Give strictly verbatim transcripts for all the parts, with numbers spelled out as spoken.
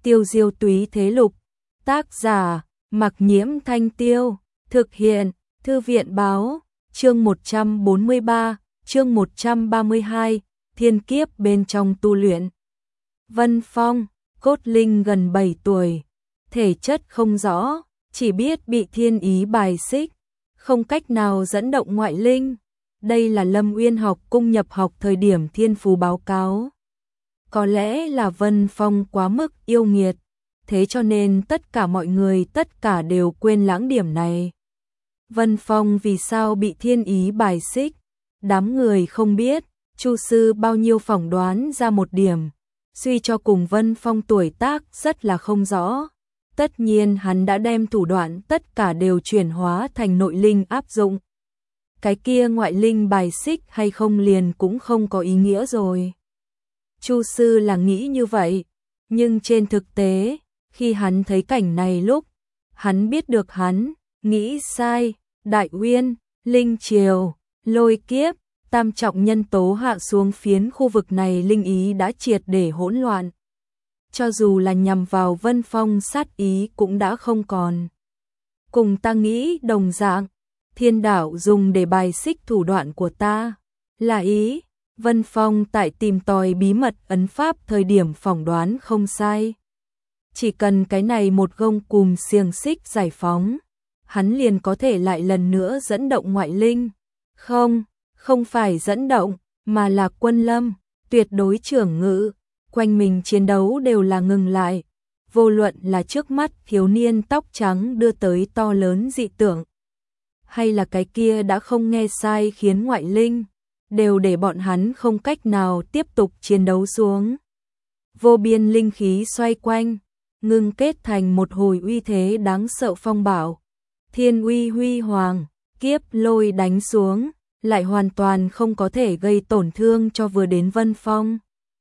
Tiêu diêu túy thế lục. Tác giả, Mặc Nhiễm Thanh Tiêu. Thực hiện, Thư viện báo. Chương một trăm bốn mươi ba, chương một trăm ba mươi hai, thiên kiếp bên trong tu luyện. Vân Phong, cốt linh gần bảy tuổi, thể chất không rõ, chỉ biết bị thiên ý bài xích, không cách nào dẫn động ngoại linh. Đây là Lâm Uyên học cung nhập học thời điểm thiên phú báo cáo. Có lẽ là Vân Phong quá mức yêu nghiệt, thế cho nên tất cả mọi người tất cả đều quên lãng điểm này. Vân Phong vì sao bị thiên ý bài xích? Đám người không biết, Chu sư bao nhiêu phỏng đoán ra một điểm, suy cho cùng Vân Phong tuổi tác rất là không rõ. Tất nhiên hắn đã đem thủ đoạn tất cả đều chuyển hóa thành nội linh áp dụng. Cái kia ngoại linh bài xích hay không liền cũng không có ý nghĩa rồi. Chu sư là nghĩ như vậy, nhưng trên thực tế, khi hắn thấy cảnh này lúc, hắn biết được hắn nghĩ sai. Đại Uyên, Linh Triều, Lôi Kiếp, tam trọng nhân tố hạ xuống phiến khu vực này linh ý đã triệt để hỗn loạn. Cho dù là nhằm vào Vân Phong sát ý cũng đã không còn. Cùng ta nghĩ đồng dạng, thiên đạo dùng để bài xích thủ đoạn của ta. Là ý, Vân Phong tại tìm tòi bí mật ấn pháp thời điểm phỏng đoán không sai. Chỉ cần cái này một gông cùm xiềng xích giải phóng, hắn liền có thể lại lần nữa dẫn động ngoại linh. Không, không phải dẫn động, mà là quân lâm, tuyệt đối trưởng ngữ, quanh mình chiến đấu đều là ngừng lại. Vô luận là trước mắt thiếu niên tóc trắng đưa tới to lớn dị tượng, hay là cái kia đã không nghe sai khiến ngoại linh, đều để bọn hắn không cách nào tiếp tục chiến đấu xuống. Vô biên linh khí xoay quanh, ngưng kết thành một hồi uy thế đáng sợ phong bạo. Thiên uy huy hoàng, kiếp lôi đánh xuống, lại hoàn toàn không có thể gây tổn thương cho vừa đến Vân Phong.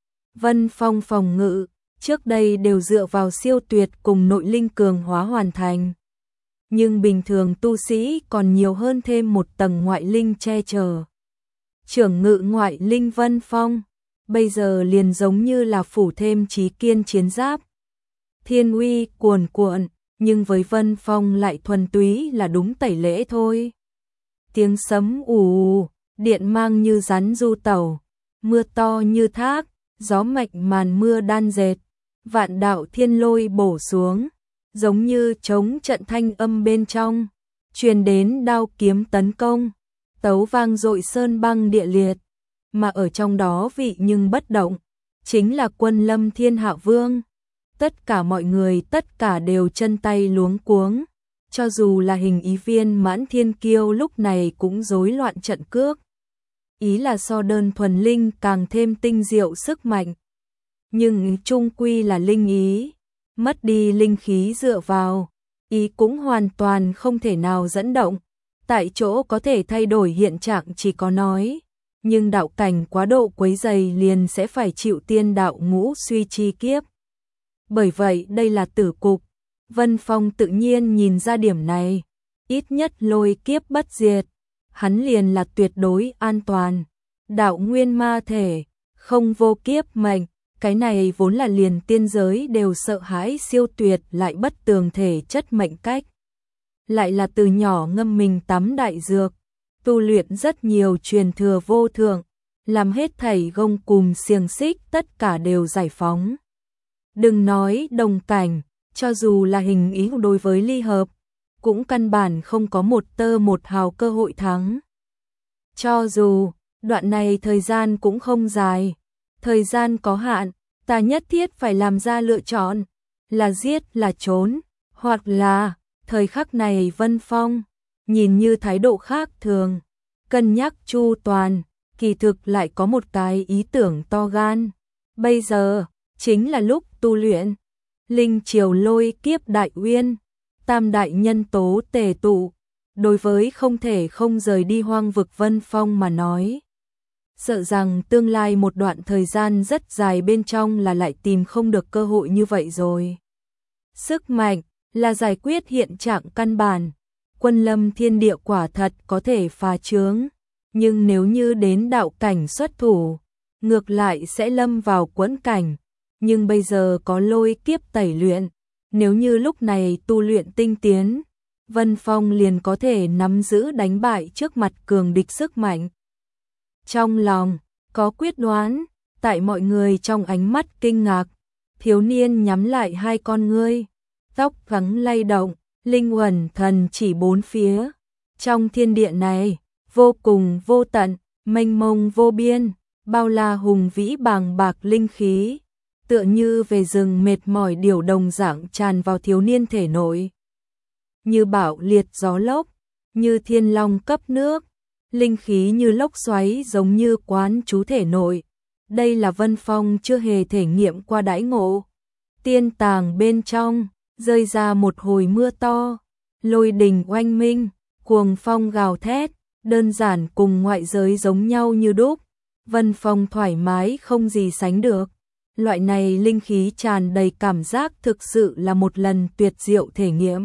Vân Phong phòng ngự, trước đây đều dựa vào siêu tuyệt cùng nội linh cường hóa hoàn thành. Nhưng bình thường tu sĩ còn nhiều hơn thêm một tầng ngoại linh che chở. Trưởng ngự ngoại linh Vân Phong, bây giờ liền giống như là phủ thêm trí kiên chiến giáp. Thiên uy cuồn cuộn, nhưng với Vân Phong lại thuần túy là đúng tẩy lễ thôi. Tiếng sấm ù ù, điện mang như rắn du tẩu, mưa to như thác, gió mạnh màn mưa đan dệt, vạn đạo thiên lôi bổ xuống, giống như chống trận thanh âm bên trong, truyền đến đao kiếm tấn công, tấu vang dội sơn băng địa liệt, mà ở trong đó vị nhưng bất động, chính là Quân Lâm Thiên Hạ Vương. Tất cả mọi người tất cả đều chân tay luống cuống, cho dù là hình ý viên Mãn Thiên Kiêu lúc này cũng rối loạn trận cước. Ý là so đơn thuần linh càng thêm tinh diệu sức mạnh. Nhưng chung quy là linh ý, mất đi linh khí dựa vào, ý cũng hoàn toàn không thể nào dẫn động. Tại chỗ có thể thay đổi hiện trạng chỉ có nói, nhưng đạo cảnh quá độ quấy dày liền sẽ phải chịu tiên đạo ngũ suy chi kiếp. Bởi vậy đây là tử cục, Vân Phong tự nhiên nhìn ra điểm này, ít nhất lôi kiếp bất diệt, hắn liền là tuyệt đối an toàn. Đạo nguyên ma thể, không vô kiếp mệnh, cái này vốn là liền tiên giới đều sợ hãi siêu tuyệt lại bất tường thể chất mệnh cách. Lại là từ nhỏ ngâm mình tắm đại dược, tu luyện rất nhiều truyền thừa vô thượng, làm hết thảy gông cùm xiềng xích tất cả đều giải phóng. Đừng nói đồng cảnh, cho dù là hình ý đối với ly hợp, cũng căn bản không có một tơ một hào cơ hội thắng. Cho dù, đoạn này thời gian cũng không dài, thời gian có hạn, ta nhất thiết phải làm ra lựa chọn, là giết là trốn, hoặc là, thời khắc này Vân Phong, nhìn như thái độ khác thường, cân nhắc chu toàn, kỳ thực lại có một cái ý tưởng to gan. Bây giờ, chính là lúc tu luyện, Linh Triều Lôi Kiếp Đại Uyên, tam đại nhân tố tề tụ, đối với không thể không rời đi hoang vực Vân Phong mà nói. Sợ rằng tương lai một đoạn thời gian rất dài bên trong là lại tìm không được cơ hội như vậy rồi. Sức mạnh là giải quyết hiện trạng căn bản, Quân Lâm thiên địa quả thật có thể phá chướng, nhưng nếu như đến đạo cảnh xuất thủ, ngược lại sẽ lâm vào quẫn cảnh. nhưng bây giờ có lôi kiếp tẩy luyện, nếu như lúc này tu luyện tinh tiến, Vân Phong liền có thể nắm giữ đánh bại trước mặt cường địch sức mạnh. Trong lòng có quyết đoán, tại mọi người trong ánh mắt kinh ngạc, thiếu niên nhắm lại hai con ngươi, tóc gắng lay động, linh uẩn thần chỉ bốn phía. Trong thiên địa này, vô cùng vô tận, mênh mông vô biên, bao la hùng vĩ bàng bạc linh khí, tựa như về rừng mệt mỏi điều đồng dạng tràn vào thiếu niên thể nội. Như bão liệt gió lốc, như thiên long cấp nước, linh khí như lốc xoáy giống như quán trú thể nội. Đây là Vân Phong chưa hề thể nghiệm qua đãi ngộ. Tiên tàng bên trong, rơi ra một hồi mưa to, lôi đình oanh minh, cuồng phong gào thét, đơn giản cùng ngoại giới giống nhau như đúc. Vân Phong thoải mái không gì sánh được. Loại này linh khí tràn đầy cảm giác thực sự là một lần tuyệt diệu thể nghiệm.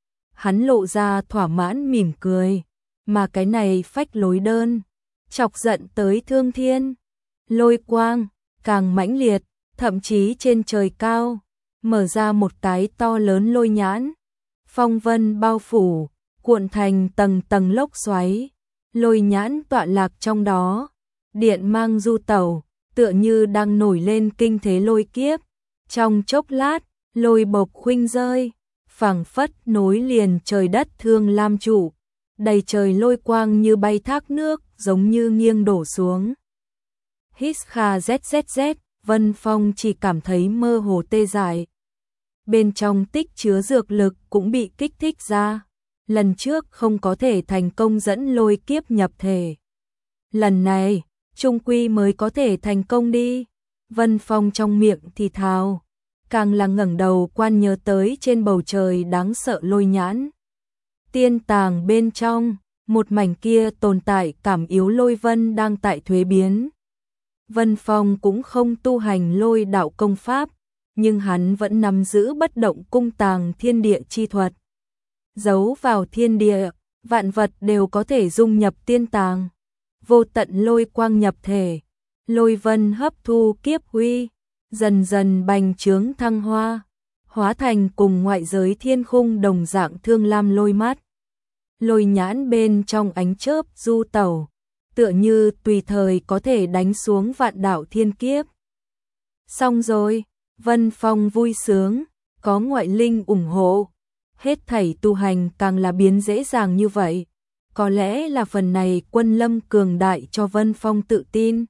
Hắn lộ ra thỏa mãn mỉm cười, mà cái này phách lối đơn, chọc giận tới thương thiên. Lôi quang, càng mãnh liệt, thậm chí trên trời cao, mở ra một cái to lớn lôi nhãn. Phong vân bao phủ, cuộn thành tầng tầng lốc xoáy, lôi nhãn tọa lạc trong đó, điện mang du tẩu, tựa như đang nổi lên kinh thế lôi kiếp. Trong chốc lát, lôi bộc khuynh rơi, phảng phất nối liền trời đất thương lam trụ, đầy trời lôi quang như bay thác nước, giống như nghiêng đổ xuống. Hít kha zzz, Vân Phong chỉ cảm thấy mơ hồ tê dại. Bên trong tích chứa dược lực cũng bị kích thích ra. Lần trước không có thể thành công dẫn lôi kiếp nhập thể. Lần này, trung quy mới có thể thành công đi. Vân Phong trong miệng thì thào, càng là ngẩng đầu quan nhớ tới trên bầu trời đáng sợ lôi nhãn. Tiên tàng bên trong, một mảnh kia tồn tại cảm yếu lôi vân đang tại thuế biến. Vân Phong cũng không tu hành lôi đạo công pháp, nhưng hắn vẫn nắm giữ bất động cung tàng thiên địa chi thuật. Giấu vào thiên địa, vạn vật đều có thể dung nhập tiên tàng. Vô tận lôi quang nhập thể, lôi vân hấp thu kiếp huy, dần dần bành trướng thăng hoa, hóa thành cùng ngoại giới thiên khung đồng dạng thương lam lôi mắt. Lôi nhãn bên trong ánh chớp du tẩu, tựa như tùy thời có thể đánh xuống vạn đạo thiên kiếp. Xong rồi, Vân Phong vui sướng, có ngoại linh ủng hộ, hết thảy tu hành càng là biến dễ dàng như vậy. Có lẽ là phần này quân lâm cường đại cho Vân Phong tự tin.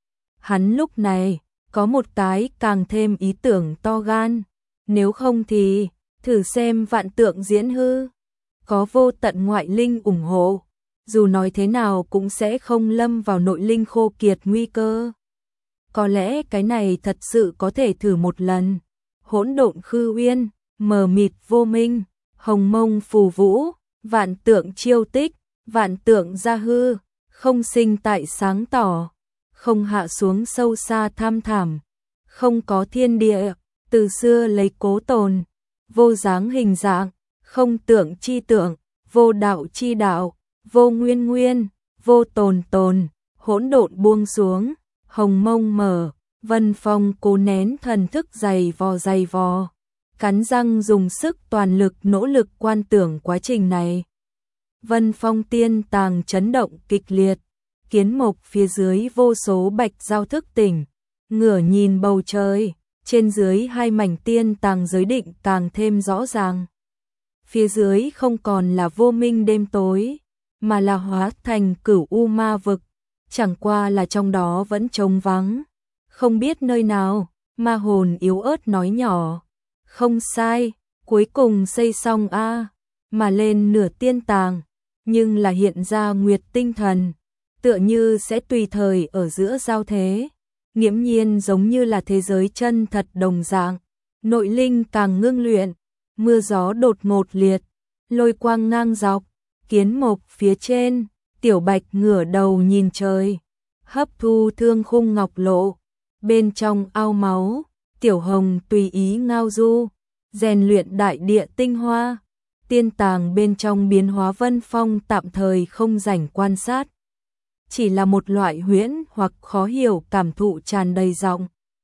Hắn lúc này có một cái càng thêm ý tưởng to gan, nếu không thì thử xem vạn tượng diễn hư. Có vô tận ngoại linh ủng hộ, dù nói thế nào cũng sẽ không lâm vào nội linh khô kiệt nguy cơ. Có lẽ cái này thật sự có thể thử một lần. Hỗn độn khư uyên, mờ mịt vô minh, hồng mông phù vũ, vạn tượng chiêu tích, vạn tượng gia hư, không sinh tại sáng tỏ, không hạ xuống sâu xa tham thảm, không có thiên địa, từ xưa lấy cố tồn, vô dáng hình dạng, không tượng chi tượng, vô đạo chi đạo, vô nguyên nguyên, vô tồn tồn, hỗn độn buông xuống, hồng mông mở. Vân Phong cố nén thần thức dày vò dày vò, cắn răng dùng sức toàn lực nỗ lực quan tưởng quá trình này. Vân Phong tiên tàng chấn động kịch liệt, kiến mộc phía dưới vô số bạch giao thức tỉnh, ngửa nhìn bầu trời, trên dưới hai mảnh tiên tàng giới định càng thêm rõ ràng. Phía dưới không còn là vô minh đêm tối, mà là hóa thành cửu u ma vực, chẳng qua là trong đó vẫn trống vắng. Không biết nơi nào, ma hồn yếu ớt nói nhỏ, không sai, cuối cùng xây xong a, mà lên nửa tiên tàng, nhưng là hiện ra nguyệt tinh thần, tựa như sẽ tùy thời ở giữa giao thế, nghiễm nhiên giống như là thế giới chân thật đồng dạng. Nội linh càng ngưng luyện, mưa gió đột ngột liệt, lôi quang ngang dọc, kiến mộc phía trên, tiểu bạch ngửa đầu nhìn trời, hấp thu thương khung ngọc lộ. Bên trong ao máu, tiểu hồng tùy ý ngao du, rèn luyện đại địa tinh hoa. Tiên tàng bên trong biến hóa Vân Phong tạm thời không rảnh quan sát, chỉ là một loại huyễn hoặc khó hiểu cảm thụ tràn đầy giọng.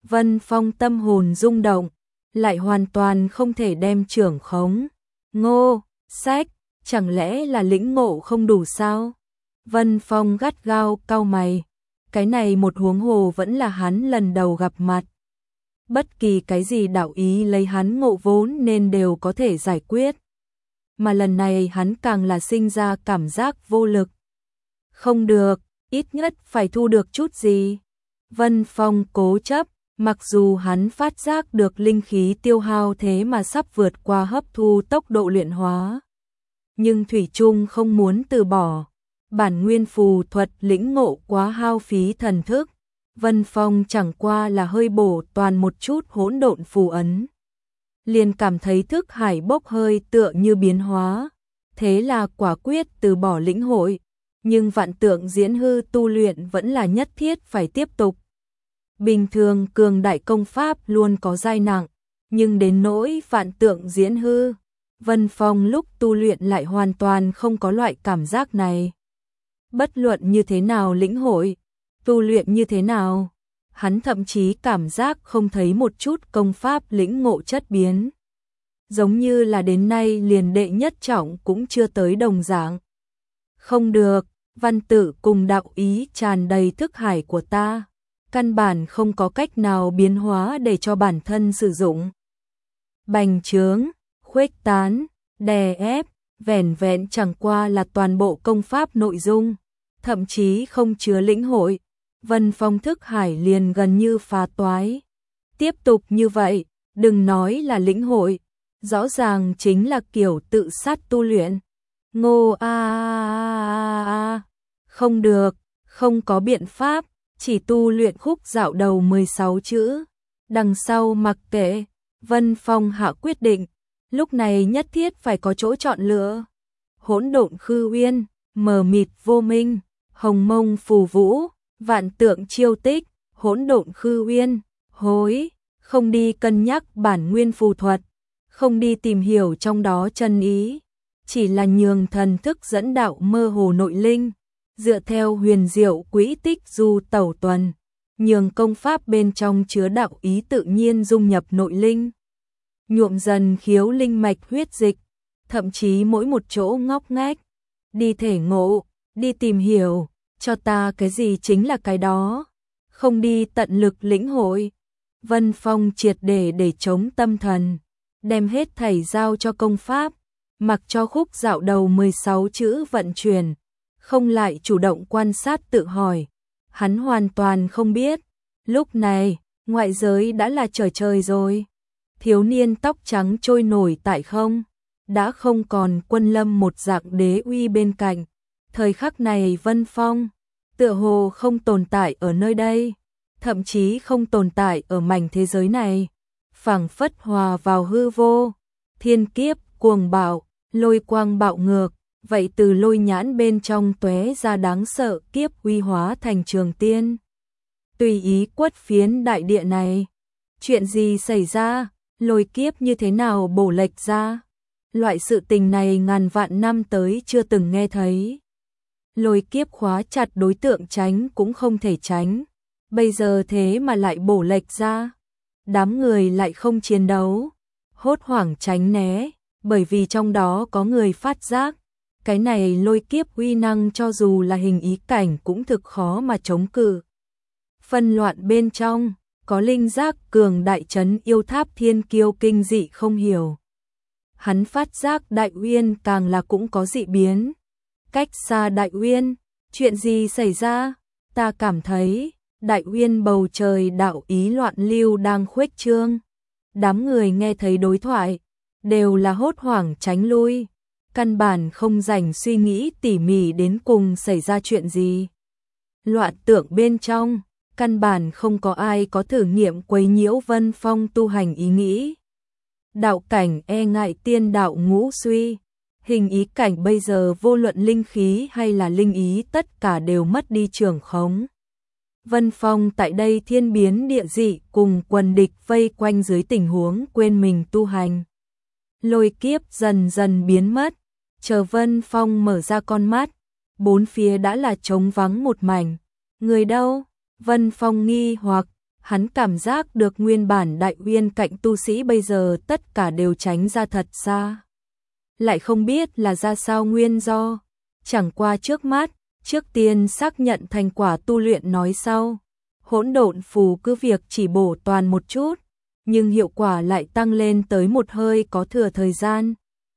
Vân Phong tâm hồn rung động, lại hoàn toàn không thể đem trưởng khống. Ngô, sách, chẳng lẽ là lĩnh ngộ không đủ sao? Vân Phong gắt gao cau mày, cái này một huống hồ vẫn là hắn lần đầu gặp mặt. Bất kỳ cái gì đạo ý lấy hắn ngộ vốn nên đều có thể giải quyết. Mà lần này hắn càng là sinh ra cảm giác vô lực. Không được, ít nhất phải thu được chút gì. Vân Phong cố chấp, mặc dù hắn phát giác được linh khí tiêu hao thế mà sắp vượt qua hấp thu tốc độ luyện hóa. Nhưng thủy chung không muốn từ bỏ. Bản nguyên phù thuật lĩnh ngộ quá hao phí thần thức. Vân Phong chẳng qua là hơi bổ toàn một chút hỗn độn phù ấn. Liền cảm thấy thức hải bốc hơi tựa như biến hóa. Thế là quả quyết từ bỏ lĩnh hội. Nhưng vạn tượng diễn hư tu luyện vẫn là nhất thiết phải tiếp tục. Bình thường cường đại công pháp luôn có giai nặng. Nhưng đến nỗi vạn tượng diễn hư, Vân Phong lúc tu luyện lại hoàn toàn không có loại cảm giác này. Bất luận như thế nào lĩnh hội, tu luyện như thế nào, hắn thậm chí cảm giác không thấy một chút công pháp lĩnh ngộ chất biến. Giống như là đến nay liền đệ nhất trọng cũng chưa tới đồng dạng. Không được, văn tự cùng đạo ý tràn đầy thức hải của ta, căn bản không có cách nào biến hóa để cho bản thân sử dụng. Bành trướng, khuếch tán, đè ép, vẻn vẹn chẳng qua là toàn bộ công pháp nội dung, thậm chí không chứa lĩnh hội. Vân Phong thức hải liền gần như phá toái. Tiếp tục như vậy, đừng nói là lĩnh hội, rõ ràng chính là kiểu tự sát tu luyện. Ngô a a a, không được, không có biện pháp, chỉ tu luyện khúc dạo đầu mười sáu chữ. Đằng sau mặc kệ, Vân Phong hạ quyết định, lúc này nhất thiết phải có chỗ chọn lựa. Hỗn độn khư uyên, mờ mịt vô minh, hồng mông phù vũ, vạn tượng chiêu tích, hỗn độn khư uyên, hối, không đi cân nhắc bản nguyên phù thuật, không đi tìm hiểu trong đó chân ý, chỉ là nhường thần thức dẫn đạo mơ hồ nội linh, dựa theo huyền diệu quỹ tích du tẩu tuần, nhường công pháp bên trong chứa đạo ý tự nhiên dung nhập nội linh, nhuộm dần khiếu linh mạch huyết dịch, thậm chí mỗi một chỗ ngóc ngách, đi thể ngộ, đi tìm hiểu, cho ta cái gì chính là cái đó, không đi tận lực lĩnh hội. Vân Phong triệt để để chống tâm thần, đem hết thảy giao cho công pháp, mặc cho khúc dạo đầu mười sáu chữ vận chuyển, không lại chủ động quan sát tự hỏi. Hắn hoàn toàn không biết, lúc này, ngoại giới đã là trời trời rồi. Thiếu niên tóc trắng trôi nổi tại không, đã không còn Quân Lâm một dạng đế uy bên cạnh. Thời khắc này Vân Phong, tựa hồ không tồn tại ở nơi đây, thậm chí không tồn tại ở mảnh thế giới này. Phảng phất hòa vào hư vô, thiên kiếp, cuồng bạo, lôi quang bạo ngược, vậy từ lôi nhãn bên trong tóe ra đáng sợ kiếp uy hóa thành trường tiên. Tùy ý quất phiến đại địa này. Chuyện gì xảy ra? Lôi kiếp như thế nào bổ lệch ra? Loại sự tình này ngàn vạn năm tới chưa từng nghe thấy. Lôi kiếp khóa chặt đối tượng tránh cũng không thể tránh. Bây giờ thế mà lại bổ lệch ra. Đám người lại không chiến đấu, hốt hoảng tránh né, bởi vì trong đó có người phát giác. Cái này lôi kiếp uy năng cho dù là hình ý cảnh cũng thực khó mà chống cự. Phân loạn bên trong, có linh giác cường đại trấn yêu tháp thiên kiêu kinh dị không hiểu. Hắn phát giác đại uyên càng là cũng có dị biến. Cách xa đại uyên, chuyện gì xảy ra? Ta cảm thấy, đại uyên bầu trời đạo ý loạn lưu đang khuếch trương. Đám người nghe thấy đối thoại, đều là hốt hoảng tránh lui. Căn bản không dành suy nghĩ tỉ mỉ đến cùng xảy ra chuyện gì. Loạn tượng bên trong, căn bản không có ai có thử nghiệm quấy nhiễu Vân Phong tu hành ý nghĩ. Đạo cảnh e ngại tiên đạo ngũ suy, hình ý cảnh bây giờ vô luận linh khí hay là linh ý tất cả đều mất đi trường khống. Vân Phong tại đây thiên biến địa dị cùng quần địch vây quanh dưới tình huống quên mình tu hành. Lôi kiếp dần dần biến mất, chờ Vân Phong mở ra con mắt, bốn phía đã là trống vắng một mảnh. Người đâu? Vân Phong nghi hoặc, Hắn cảm giác được nguyên bản đại uyên cạnh tu sĩ bây giờ tất cả đều tránh ra thật xa. Lại không biết là ra sao nguyên do, chẳng qua trước mắt, trước tiên xác nhận thành quả tu luyện nói sau. Hỗn độn phù cứ việc chỉ bổ toàn một chút, nhưng hiệu quả lại tăng lên tới một hơi có thừa thời gian.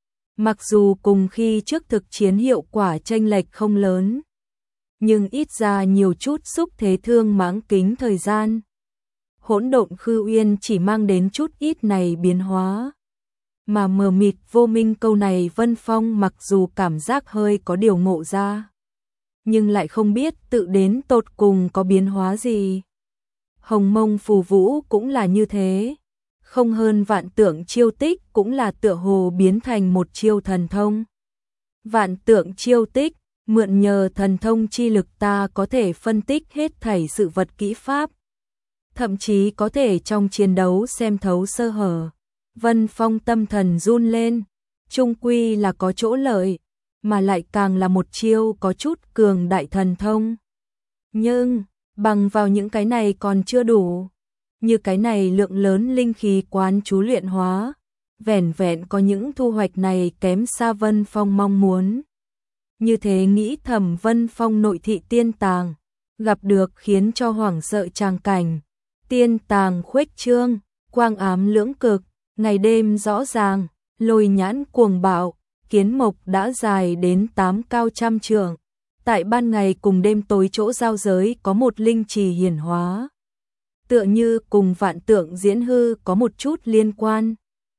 Mặc dù cùng khi trước thực chiến hiệu quả chênh lệch không lớn, nhưng ít ra nhiều chút xúc thế thương mãng kính thời gian. Hỗn độn khư uyên chỉ mang đến chút ít này biến hóa. Mà mờ mịt vô minh câu này Vân Phong mặc dù cảm giác hơi có điều ngộ ra, nhưng lại không biết tự đến tột cùng có biến hóa gì. Hồng mông phù vũ cũng là như thế, không hơn vạn tượng chiêu tích cũng là tựa hồ biến thành một chiêu thần thông. Vạn tượng chiêu tích, mượn nhờ thần thông chi lực ta có thể phân tích hết thảy sự vật kỹ pháp, thậm chí có thể trong chiến đấu xem thấu sơ hở. Vân Phong tâm thần run lên, chung quy là có chỗ lợi, mà lại càng là một chiêu có chút cường đại thần thông. Nhưng, bằng vào những cái này còn chưa đủ. Như cái này lượng lớn linh khí quán chú luyện hóa, vẻn vẹn có những thu hoạch này kém xa Vân Phong mong muốn. Như thế nghĩ thầm Vân Phong nội thị tiên tàng, gặp được khiến cho hoảng sợ tràng cảnh. Tiên tàng khuếch trương, quang ám lưỡng cực, ngày đêm rõ ràng, lôi nhãn cuồng bạo, kiến mộc đã dài đến tám cao trăm trượng. Tại ban ngày cùng đêm tối chỗ giao giới có một linh trì hiển hóa, tựa như cùng vạn tượng diễn hư có một chút liên quan.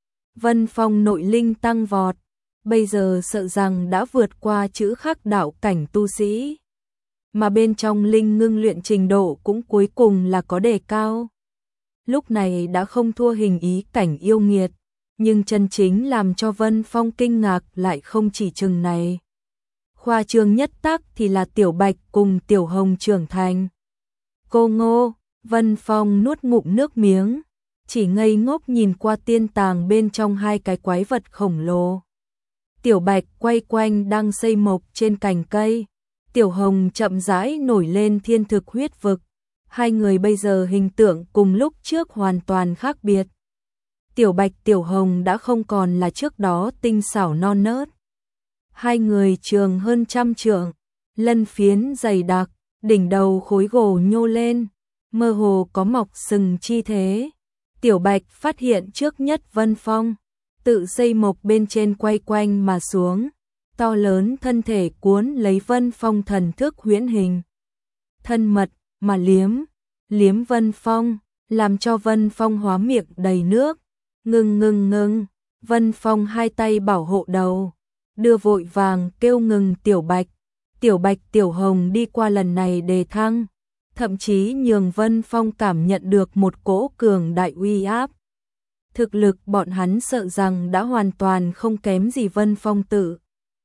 Vân Phong nội linh tăng vọt, bây giờ sợ rằng đã vượt qua chữ khắc đạo cảnh tu sĩ, mà bên trong linh ngưng luyện trình độ cũng cuối cùng là có đề cao. Lúc này đã không thua hình ý cảnh yêu nghiệt, nhưng chân chính làm cho Vân Phong kinh ngạc lại không chỉ chừng này. Khoa trương nhất tắc thì là Tiểu Bạch cùng Tiểu Hồng trưởng thành. Cô Ngô, Vân Phong nuốt ngụm nước miếng, chỉ ngây ngốc nhìn qua tiên tàng bên trong hai cái quái vật khổng lồ. Tiểu Bạch quay quanh đang xây mộc trên cành cây, Tiểu Hồng chậm rãi nổi lên thiên thực huyết vực. Hai người bây giờ hình tượng cùng lúc trước hoàn toàn khác biệt. Tiểu Bạch Tiểu Hồng đã không còn là trước đó tinh xảo non nớt. Hai người trường hơn trăm trượng, lân phiến dày đặc, đỉnh đầu khối gỗ nhô lên, mơ hồ có mọc sừng chi thế. Tiểu Bạch phát hiện trước nhất Vân Phong, tự xây mộc bên trên quay quanh mà xuống, to lớn thân thể cuốn lấy Vân Phong thần thức huyễn hình. Thân mật mà liếm, liếm Vân Phong, làm cho Vân Phong hóa miệng đầy nước. Ngừng ngừng ngừng, Vân Phong hai tay bảo hộ đầu, đưa vội vàng kêu ngừng Tiểu Bạch. Tiểu Bạch Tiểu Hồng đi qua lần này đề thăng, thậm chí nhường Vân Phong cảm nhận được một cỗ cường đại uy áp. Thực lực bọn hắn sợ rằng đã hoàn toàn không kém gì Vân Phong tự.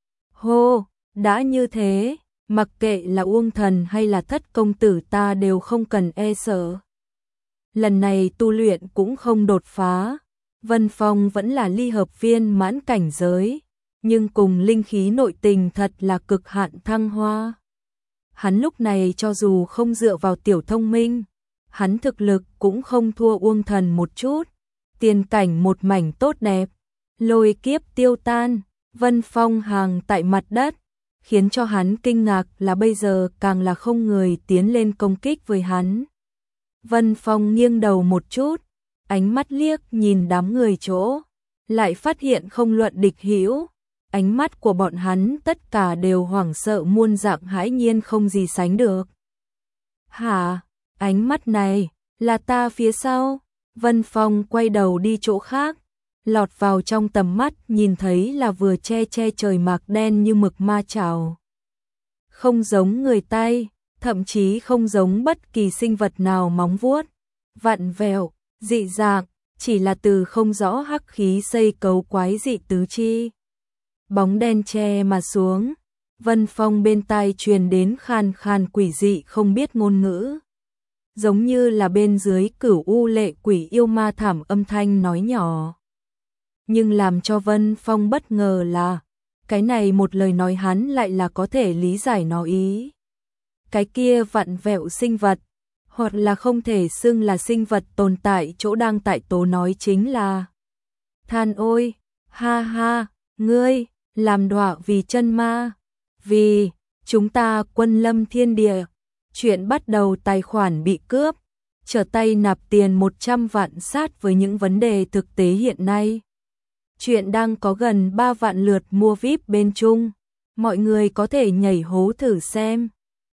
Hô, đã như thế, mặc kệ là Uông Thần hay là Thất công tử ta đều không cần e sợ. Lần này tu luyện cũng không đột phá, Vân Phong vẫn là ly hợp viên mãn cảnh giới, nhưng cùng linh khí nội tình thật là cực hạn thăng hoa. Hắn lúc này cho dù không dựa vào tiểu thông minh, hắn thực lực cũng không thua Uông Thần một chút, tiền cảnh một mảnh tốt đẹp, lôi kiếp tiêu tan, Vân Phong hàng tại mặt đất, khiến cho hắn kinh ngạc là bây giờ càng là không người tiến lên công kích với hắn. Vân Phong nghiêng đầu một chút, ánh mắt liếc nhìn đám người chỗ, lại phát hiện không luận địch hữu, ánh mắt của bọn hắn tất cả đều hoảng sợ muôn dạng hãi nhiên không gì sánh được. Hả, ánh mắt này, là ta phía sau? Vân Phong quay đầu đi chỗ khác, lọt vào trong tầm mắt nhìn thấy là vừa che che trời mạc đen như mực ma chảo. Không giống người tay, thậm chí không giống bất kỳ sinh vật nào móng vuốt, vặn vẹo, dị dạng, chỉ là từ không rõ hắc khí xây cấu quái dị tứ chi. Bóng đen che mà xuống, Vân Phong bên tai truyền đến khan khan quỷ dị không biết ngôn ngữ. Giống như là bên dưới cửu u lệ quỷ yêu ma thảm âm thanh nói nhỏ. Nhưng làm cho Vân Phong bất ngờ là, cái này một lời nói hắn lại là có thể lý giải nó ý. Cái kia vặn vẹo sinh vật, hoặc là không thể xưng là sinh vật tồn tại chỗ đang tại tố nói chính là than ôi, ha ha, ngươi, làm đọa vì chân ma, vì chúng ta quân lâm thiên địa. Chuyện bắt đầu tài khoản bị cướp, trở tay nạp tiền một trăm vạn sát với những vấn đề thực tế hiện nay. Chuyện đang có gần ba vạn lượt mua víp bên Trung, mọi người có thể nhảy hố thử xem.